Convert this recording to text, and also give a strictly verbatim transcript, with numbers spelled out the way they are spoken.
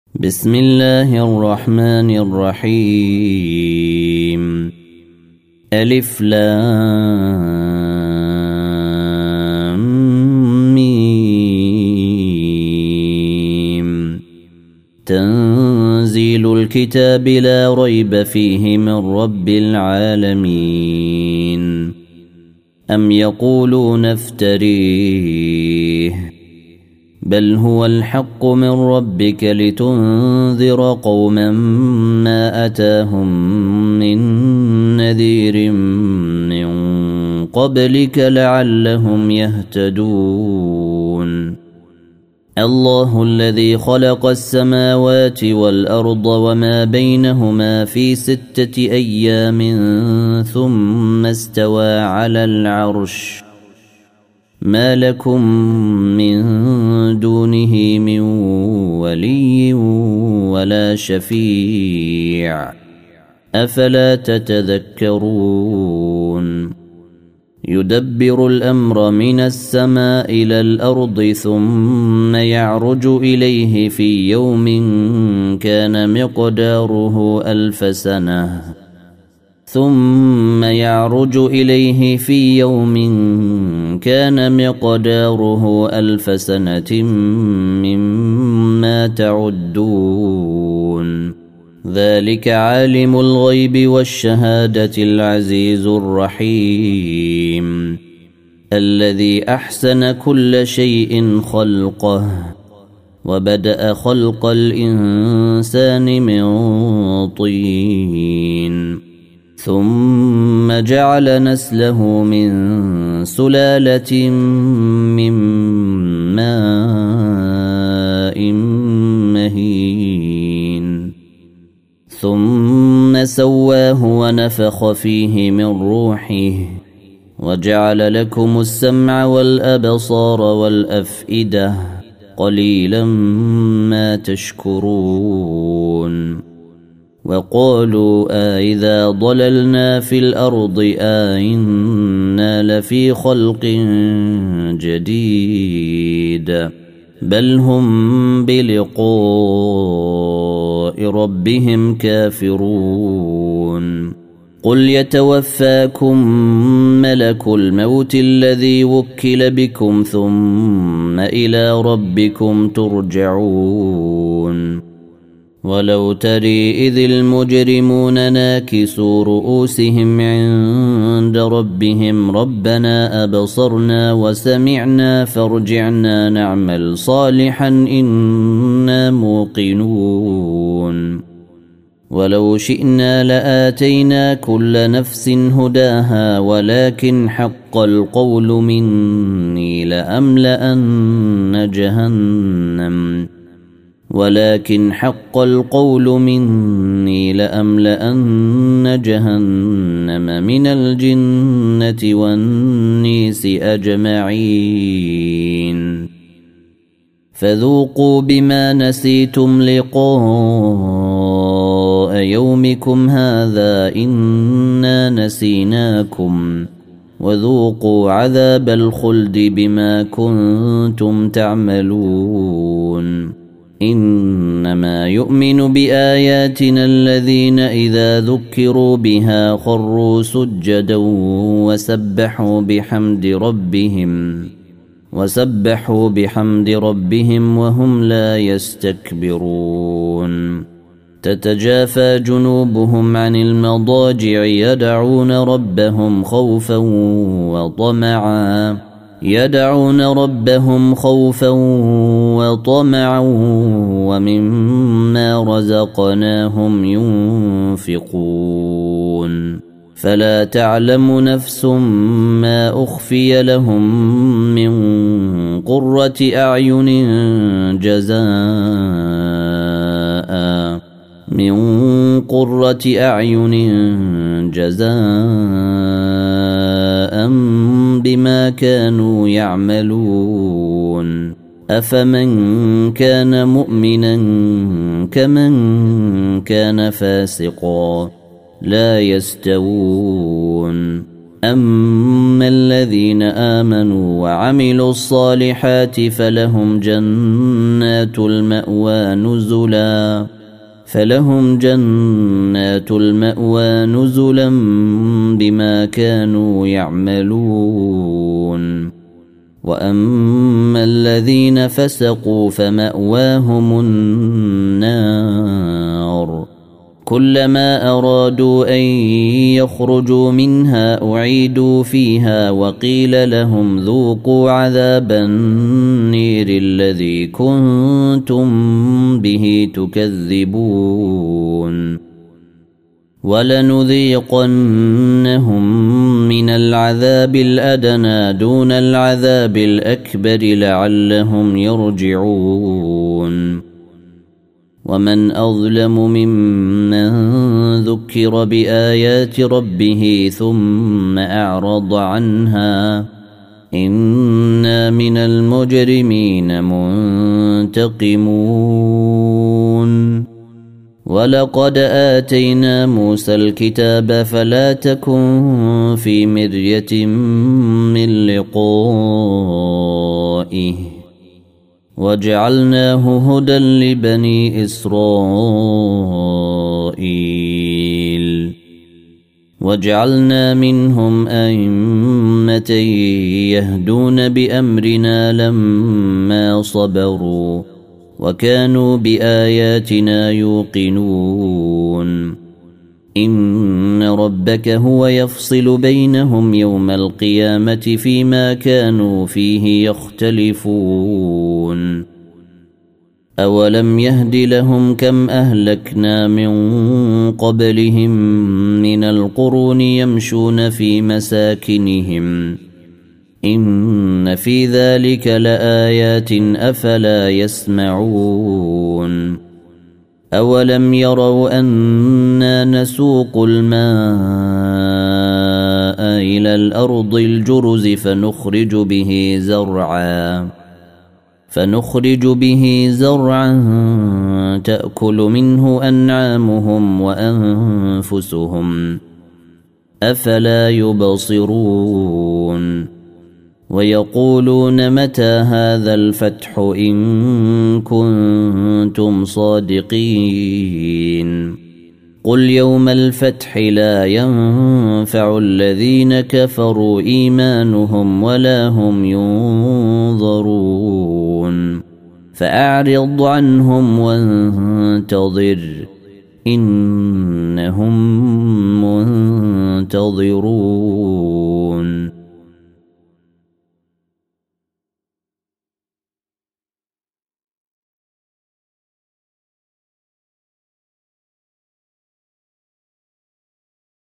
بسم الله الرحمن الرحيم. ألف لام ميم. تنزيل الكتاب لا ريب فيه من رب العالمين. أم يقولون افتريه بل هو الحق من ربك لتنذر قوما ما أتاهم من نذير من قبلك لعلهم يهتدون. الله الذي خلق السماوات والأرض وما بينهما في ستة أيام ثم استوى على العرش ما لكم من دونه من ولي ولا شفيع أفلا تتذكرون. يدبر الأمر من السماء إلى الأرض ثم يعرج إليه في يوم كان مقداره ألف سنة ثم يعرج إليه في يوم كان مقداره ألف سنة مما تعدون. ذلك عالم الغيب والشهادة العزيز الرحيم الذي أحسن كل شيء خلقه وبدأ خلق الإنسان من طين ثم جعل نسله من سلالة من ماء مهين ثم سواه ونفخ فيه من روحه وجعل لكم السمع والأبصار والأفئدة قليلا ما تشكرون. وقالوا أإذا ضللنا في الأرض أإنا لفي خلق جديد بل هم بلقاء ربهم كافرون. قل يتوفاكم ملك الموت الذي وكل بكم ثم إلى ربكم ترجعون. ولو تري إذ المجرمون ناكسوا رؤوسهم عند ربهم ربنا أبصرنا وسمعنا فارجعنا نعمل صالحا إنا موقنون. ولو شئنا لآتينا كل نفس هداها ولكن حق القول مني لأملأن جهنم ولكن حق القول مني لأملأن جهنم من الجنة والنيس أجمعين. فذوقوا بما نسيتم لقاء يومكم هذا إنا نسيناكم وذوقوا عذاب الخلد بما كنتم تعملون. إنما يؤمن بآياتنا الذين إذا ذكروا بها خروا سجدا وسبحوا بحمد ربهم وسبحوا بحمد ربهم وهم لا يستكبرون. تتجافى جنوبهم عن المضاجع يدعون ربهم خوفا وطمعا يدعون ربهم خوفا وطمعا ومما رزقناهم ينفقون. فلا تعلم نفس ما أخفي لهم من قرة أعين جزاء من قرة أعين جزاء بما كانوا يعملون. أفمن كان مؤمنا كمن كان فاسقا لا يستوون. أما الذين آمنوا وعملوا الصالحات فلهم جنات المأوى نزلا فلهم جنات المأوى نزلا بما كانوا يعملون وأما الذين فسقوا فمأواهم النار كلما أرادوا أن يخرجوا منها أعيدوا فيها وقيل لهم ذوقوا عذاب النير الذي كنتم به تكذبون ولنذيقنهم من العذاب الأدنى دون العذاب الأكبر لعلهم يرجعون ومن أظلم ممن ذكر بآيات ربه ثم أعرض عنها إنا من المجرمين منتقمون ولقد آتينا موسى الكتاب فلا تكن في مرية من لقائه وجعلناه هدى لبني إسرائيل وجعلنا منهم أئمة يهدون بأمرنا لما صبروا وكانوا بآياتنا يوقنون إن ربك هو يفصل بينهم يوم القيامة فيما كانوا فيه يختلفون أولم يهد لهم كم أهلكنا من قبلهم من القرون يمشون في مساكنهم إن في ذلك لآيات أفلا يسمعون أولم يروا أنا نسوق الماء إلى الأرض الجرز فنخرج به زرعا فنخرج به زرعا تأكل منه أنعامهم وأنفسهم أفلا يبصرون ويقولون متى هذا الفتح إن كنتم صادقين قل يوم الفتح لا ينفع الذين كفروا إيمانهم ولا هم ينظرون فأعرض عنهم وانتظر إنهم منتظرون